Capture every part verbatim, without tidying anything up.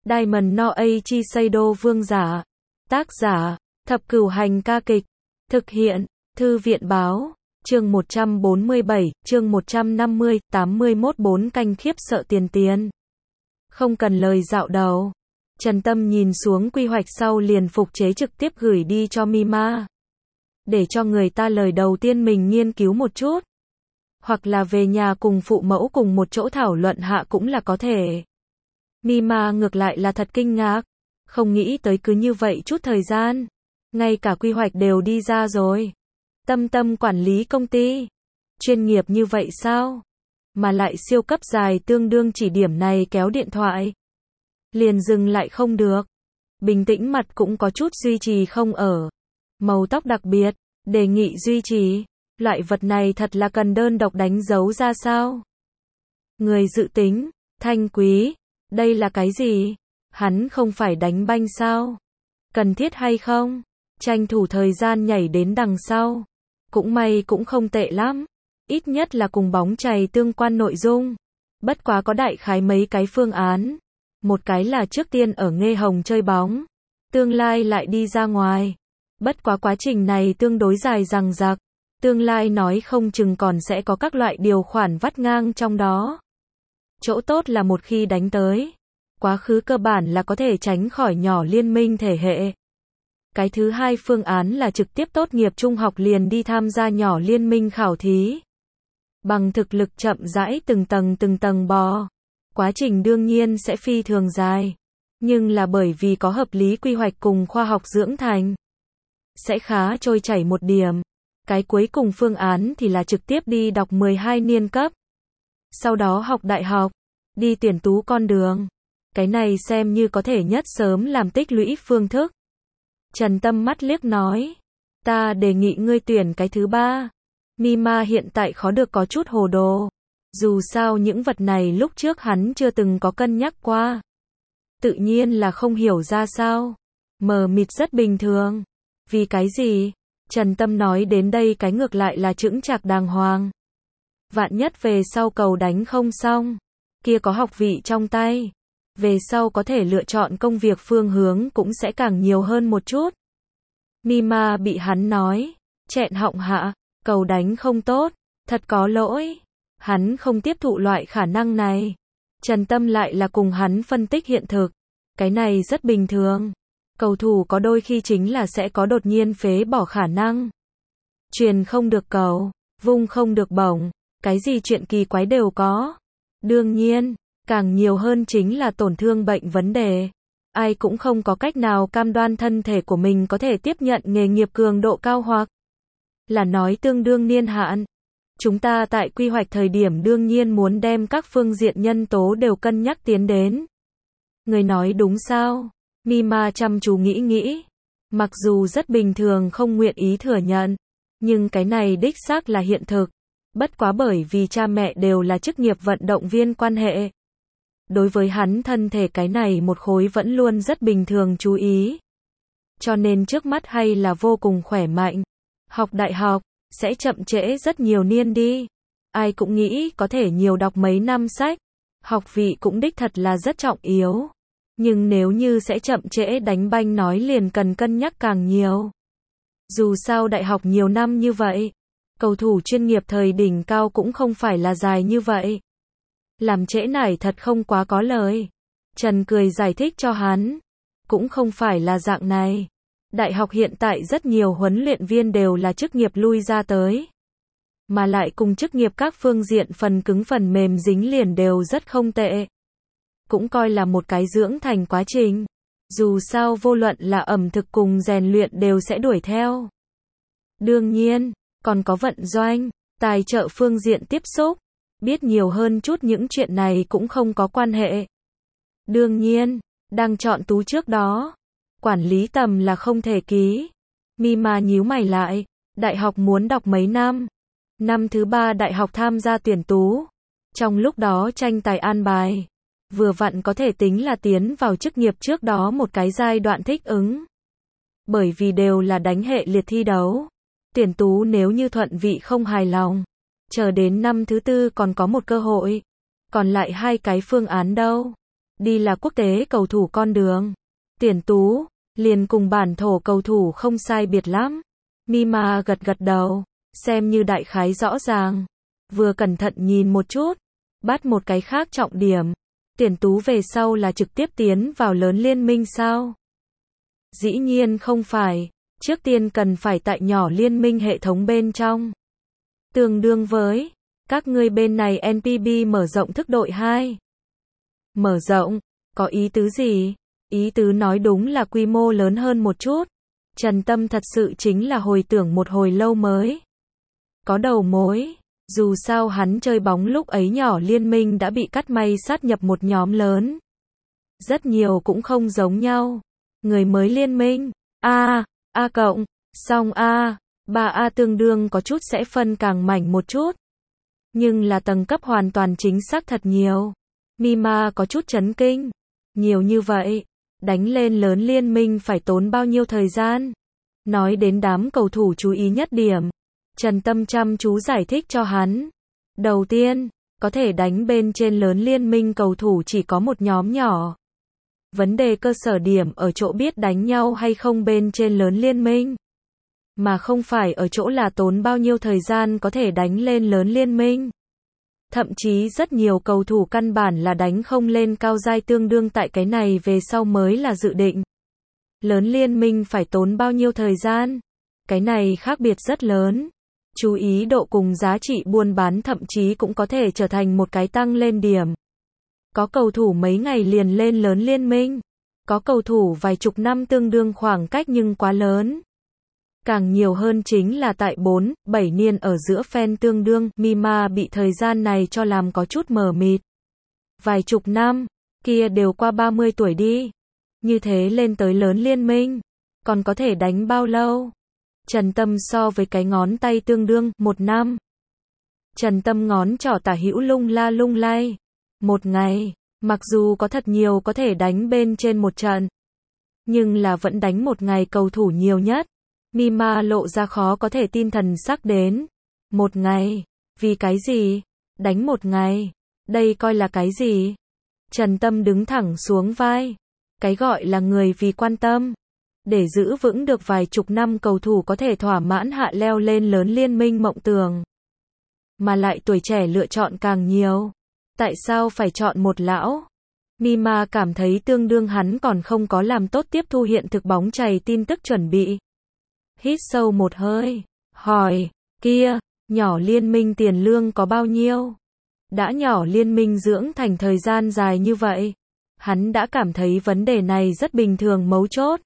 Diamond no Eiichi Seido Vương giả. Tác giả, Thập Cửu Hành ca kịch. Thực hiện, Thư viện báo. Chương một trăm bốn mươi bảy, chương một trăm năm mươi, tám mươi mốt bốn canh khiếp sợ tiền tiền. Không cần lời dạo đầu. Trần Tâm nhìn xuống quy hoạch sau liền phục chế trực tiếp gửi đi cho Mima. Để cho người ta lời đầu tiên mình nghiên cứu một chút. Hoặc là về nhà cùng phụ mẫu cùng một chỗ thảo luận hạ cũng là có thể. Mima ngược lại là thật kinh ngạc. Không nghĩ tới cứ như vậy chút thời gian. Ngay cả quy hoạch đều đi ra rồi. Tâm Tâm quản lý công ty. Chuyên nghiệp như vậy sao? Mà lại siêu cấp dài tương đương chỉ điểm này kéo điện thoại. Liền dừng lại không được. Bình tĩnh mặt cũng có chút duy trì không ở. Màu tóc đặc biệt, đề nghị duy trì. Loại vật này thật là cần đơn độc đánh dấu ra sao? Người dự tính, Thanh Quý, đây là cái gì? Hắn không phải đánh banh sao? Cần thiết hay không? Tranh thủ thời gian nhảy đến đằng sau. Cũng may cũng không tệ lắm. Ít nhất là cùng bóng chày tương quan nội dung. Bất quá có đại khái mấy cái phương án. Một cái là trước tiên ở Nghê Hồng chơi bóng. Tương lai lại đi ra ngoài. Bất quá quá trình này tương đối dài dằng dặc. Tương lai nói không chừng còn sẽ có các loại điều khoản vắt ngang trong đó. Chỗ tốt là một khi đánh tới. Quá khứ cơ bản là có thể tránh khỏi nhỏ liên minh thể hệ. Cái thứ hai phương án là trực tiếp tốt nghiệp trung học liền đi tham gia nhỏ liên minh khảo thí. Bằng thực lực chậm rãi từng tầng từng tầng bò. Quá trình đương nhiên sẽ phi thường dài. Nhưng là bởi vì có hợp lý quy hoạch cùng khoa học dưỡng thành. Sẽ khá trôi chảy một điểm. Cái cuối cùng phương án thì là trực tiếp đi đọc mười hai niên cấp. Sau đó học đại học. Đi tuyển tú con đường. Cái này xem như có thể nhất sớm làm tích lũy phương thức. Trần Tâm mắt liếc nói. Ta đề nghị ngươi tuyển cái thứ ba. Mima hiện tại khó được có chút hồ đồ. Dù sao những vật này lúc trước hắn chưa từng có cân nhắc qua. Tự nhiên là không hiểu ra sao. Mờ mịt rất bình thường. Vì cái gì? Trần Tâm nói đến đây cái ngược lại là chững chạc đàng hoàng. Vạn nhất về sau cầu đánh không xong. Kia có học vị trong tay. Về sau có thể lựa chọn công việc phương hướng cũng sẽ càng nhiều hơn một chút. Mima bị hắn nói. Chẹn họng hạ. Cầu đánh không tốt. Thật có lỗi. Hắn không tiếp thụ loại khả năng này. Trần Tâm lại là cùng hắn phân tích hiện thực. Cái này rất bình thường. Cầu thủ có đôi khi chính là sẽ có đột nhiên phế bỏ khả năng. Truyền không được cầu. Vung không được bổng. Cái gì chuyện kỳ quái đều có. Đương nhiên. Càng nhiều hơn chính là tổn thương bệnh vấn đề. Ai cũng không có cách nào cam đoan thân thể của mình có thể tiếp nhận nghề nghiệp cường độ cao hoặc là nói tương đương niên hạn. Chúng ta tại quy hoạch thời điểm đương nhiên muốn đem các phương diện nhân tố đều cân nhắc tiến đến. Người nói đúng sao? Mima chăm chú nghĩ nghĩ. Mặc dù rất bình thường không nguyện ý thừa nhận. Nhưng cái này đích xác là hiện thực. Bất quá bởi vì cha mẹ đều là chức nghiệp vận động viên quan hệ. Đối với hắn thân thể cái này một khối vẫn luôn rất bình thường chú ý. Cho nên trước mắt hay là vô cùng khỏe mạnh. Học đại học, sẽ chậm trễ rất nhiều niên đi. Ai cũng nghĩ có thể nhiều đọc mấy năm sách. Học vị cũng đích thật là rất trọng yếu. Nhưng nếu như sẽ chậm trễ đánh banh nói liền cần cân nhắc càng nhiều. Dù sao đại học nhiều năm như vậy. Cầu thủ chuyên nghiệp thời đỉnh cao cũng không phải là dài như vậy. Làm trễ nải thật không quá có lời. Trần cười giải thích cho hắn. Cũng không phải là dạng này. Đại học hiện tại rất nhiều huấn luyện viên đều là chức nghiệp lui ra tới. Mà lại cùng chức nghiệp các phương diện phần cứng phần mềm dính liền đều rất không tệ. Cũng coi là một cái dưỡng thành quá trình. Dù sao vô luận là ẩm thực cùng rèn luyện đều sẽ đuổi theo. Đương nhiên, còn có vận doanh, tài trợ phương diện tiếp xúc. Biết nhiều hơn chút những chuyện này cũng không có quan hệ. Đương nhiên, đang chọn tú trước đó. Quản lý tầm là không thể ký. Mima nhíu mày lại. Đại học muốn đọc mấy năm. Năm thứ ba đại học tham gia tuyển tú. Trong lúc đó tranh tài an bài. Vừa vặn có thể tính là tiến vào chức nghiệp trước đó một cái giai đoạn thích ứng. Bởi vì đều là đánh hệ liệt thi đấu. Tuyển tú nếu như thuận vị không hài lòng. Chờ đến năm thứ tư còn có một cơ hội. Còn lại hai cái phương án đâu. đi là quốc tế cầu thủ con đường. Tuyển tú, liền cùng bản thổ cầu thủ không sai biệt lắm. Mima gật gật đầu, xem như đại khái rõ ràng. Vừa cẩn thận nhìn một chút, bắt một cái khác trọng điểm. Tuyển tú về sau là trực tiếp tiến vào lớn liên minh sao? Dĩ nhiên không phải, trước tiên cần phải tại nhỏ liên minh hệ thống bên trong. Tương đương với, các ngươi bên này en pê bê mở rộng thức đội hai. Mở rộng, có ý tứ gì? Ý tứ nói đúng là quy mô lớn hơn một chút. Trần Tâm thật sự chính là hồi tưởng một hồi lâu mới có đầu mối. Dù sao hắn chơi bóng lúc ấy nhỏ liên minh đã bị cắt may sát nhập một nhóm lớn. Rất nhiều cũng không giống nhau. Người mới liên minh, A, A cộng, song A, ba A tương đương có chút sẽ phân càng mảnh một chút. Nhưng là tầng cấp hoàn toàn chính xác thật nhiều. Mima có chút chấn kinh. Nhiều như vậy, đánh lên lớn liên minh phải tốn bao nhiêu thời gian? Nói đến đám cầu thủ chú ý nhất điểm. Trần Tâm chăm chú giải thích cho hắn. Đầu tiên, có thể đánh bên trên lớn liên minh cầu thủ chỉ có một nhóm nhỏ. Vấn đề cơ sở điểm ở chỗ biết đánh nhau hay không bên trên lớn liên minh. Mà không phải ở chỗ là tốn bao nhiêu thời gian có thể đánh lên lớn liên minh. Thậm chí rất nhiều cầu thủ căn bản là đánh không lên cao giai tương đương tại cái này về sau mới là dự định. Lớn liên minh phải tốn bao nhiêu thời gian? Cái này khác biệt rất lớn. Chú ý độ cùng giá trị buôn bán thậm chí cũng có thể trở thành một cái tăng lên điểm. Có cầu thủ mấy ngày liền lên lớn liên minh. Có cầu thủ vài chục năm tương đương khoảng cách nhưng quá lớn. Càng nhiều hơn chính là tại bốn, bảy niên ở giữa fan tương đương, Mima bị thời gian này cho làm có chút mờ mịt. Vài chục năm, kia đều qua ba mươi tuổi đi. Như thế lên tới lớn liên minh, còn có thể đánh bao lâu? Trần Tâm so với cái ngón tay tương đương, một năm. Trần Tâm ngón trỏ tả hữu lung la lung lay. Một ngày, mặc dù có thật nhiều có thể đánh bên trên một trận. Nhưng là vẫn đánh một ngày cầu thủ nhiều nhất. Mima lộ ra khó có thể tin thần sắc đến. Một ngày, vì cái gì? Đánh một ngày, đây coi là cái gì? Trần Tâm đứng thẳng xuống vai. Cái gọi là người vì quan tâm. Để giữ vững được vài chục năm cầu thủ có thể thỏa mãn hạ leo lên lớn liên minh mộng tưởng. Mà lại tuổi trẻ lựa chọn càng nhiều. Tại sao phải chọn một lão? Mima cảm thấy tương đương hắn còn không có làm tốt tiếp thu hiện thực bóng chày tin tức chuẩn bị. Hít sâu một hơi, hỏi, kia, nhỏ liên minh tiền lương có bao nhiêu? Đã nhỏ liên minh dưỡng thành thời gian dài như vậy, hắn đã cảm thấy vấn đề này rất bình thường mấu chốt.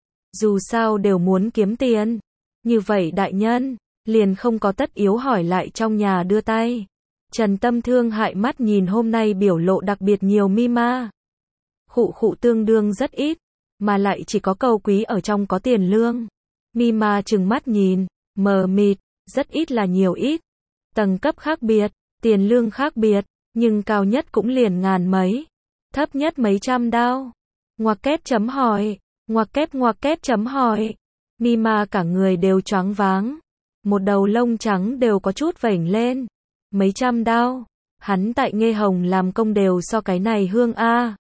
Dù sao đều muốn kiếm tiền. Như vậy đại nhân, liền không có tất yếu hỏi lại trong nhà đưa tay. Trần Tâm thương hại mắt nhìn hôm nay biểu lộ đặc biệt nhiều Mima. Khụ khụ tương đương rất ít, mà lại chỉ có cầu quý ở trong có tiền lương. Mima trừng mắt nhìn, mờ mịt, rất ít là nhiều ít. Tầng cấp khác biệt, tiền lương khác biệt, nhưng cao nhất cũng liền ngàn mấy. Thấp nhất mấy trăm đao. Ngoặc kép chấm hỏi, ngoặc kép ngoặc kép chấm hỏi. Mima cả người đều choáng váng. Một đầu lông trắng đều có chút vểnh lên. Mấy trăm đao. Hắn tại Nghê Hồng làm công đều so cái này hương a.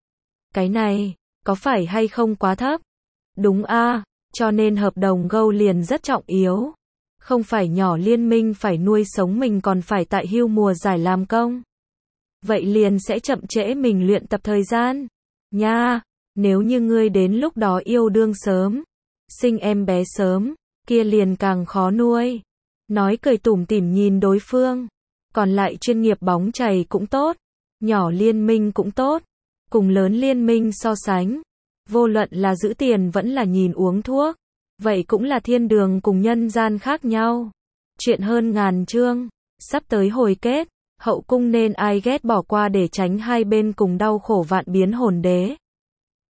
Cái này, có phải hay không quá thấp? Đúng a, cho nên hợp đồng gâu liền rất trọng yếu. Không phải nhỏ liên minh phải nuôi sống mình còn phải tại hưu mùa giải làm công. Vậy liền sẽ chậm trễ mình luyện tập thời gian. Nha, nếu như ngươi đến lúc đó yêu đương sớm, sinh em bé sớm, kia liền càng khó nuôi. Nói cười tủm tỉm nhìn đối phương. Còn lại chuyên nghiệp bóng chày cũng tốt, nhỏ liên minh cũng tốt, cùng lớn liên minh so sánh, vô luận là giữ tiền vẫn là nhìn uống thuốc, vậy cũng là thiên đường cùng nhân gian khác nhau. Chuyện hơn ngàn chương, sắp tới hồi kết, hậu cung nên ai ghét bỏ qua để tránh hai bên cùng đau khổ vạn biến hồn đế.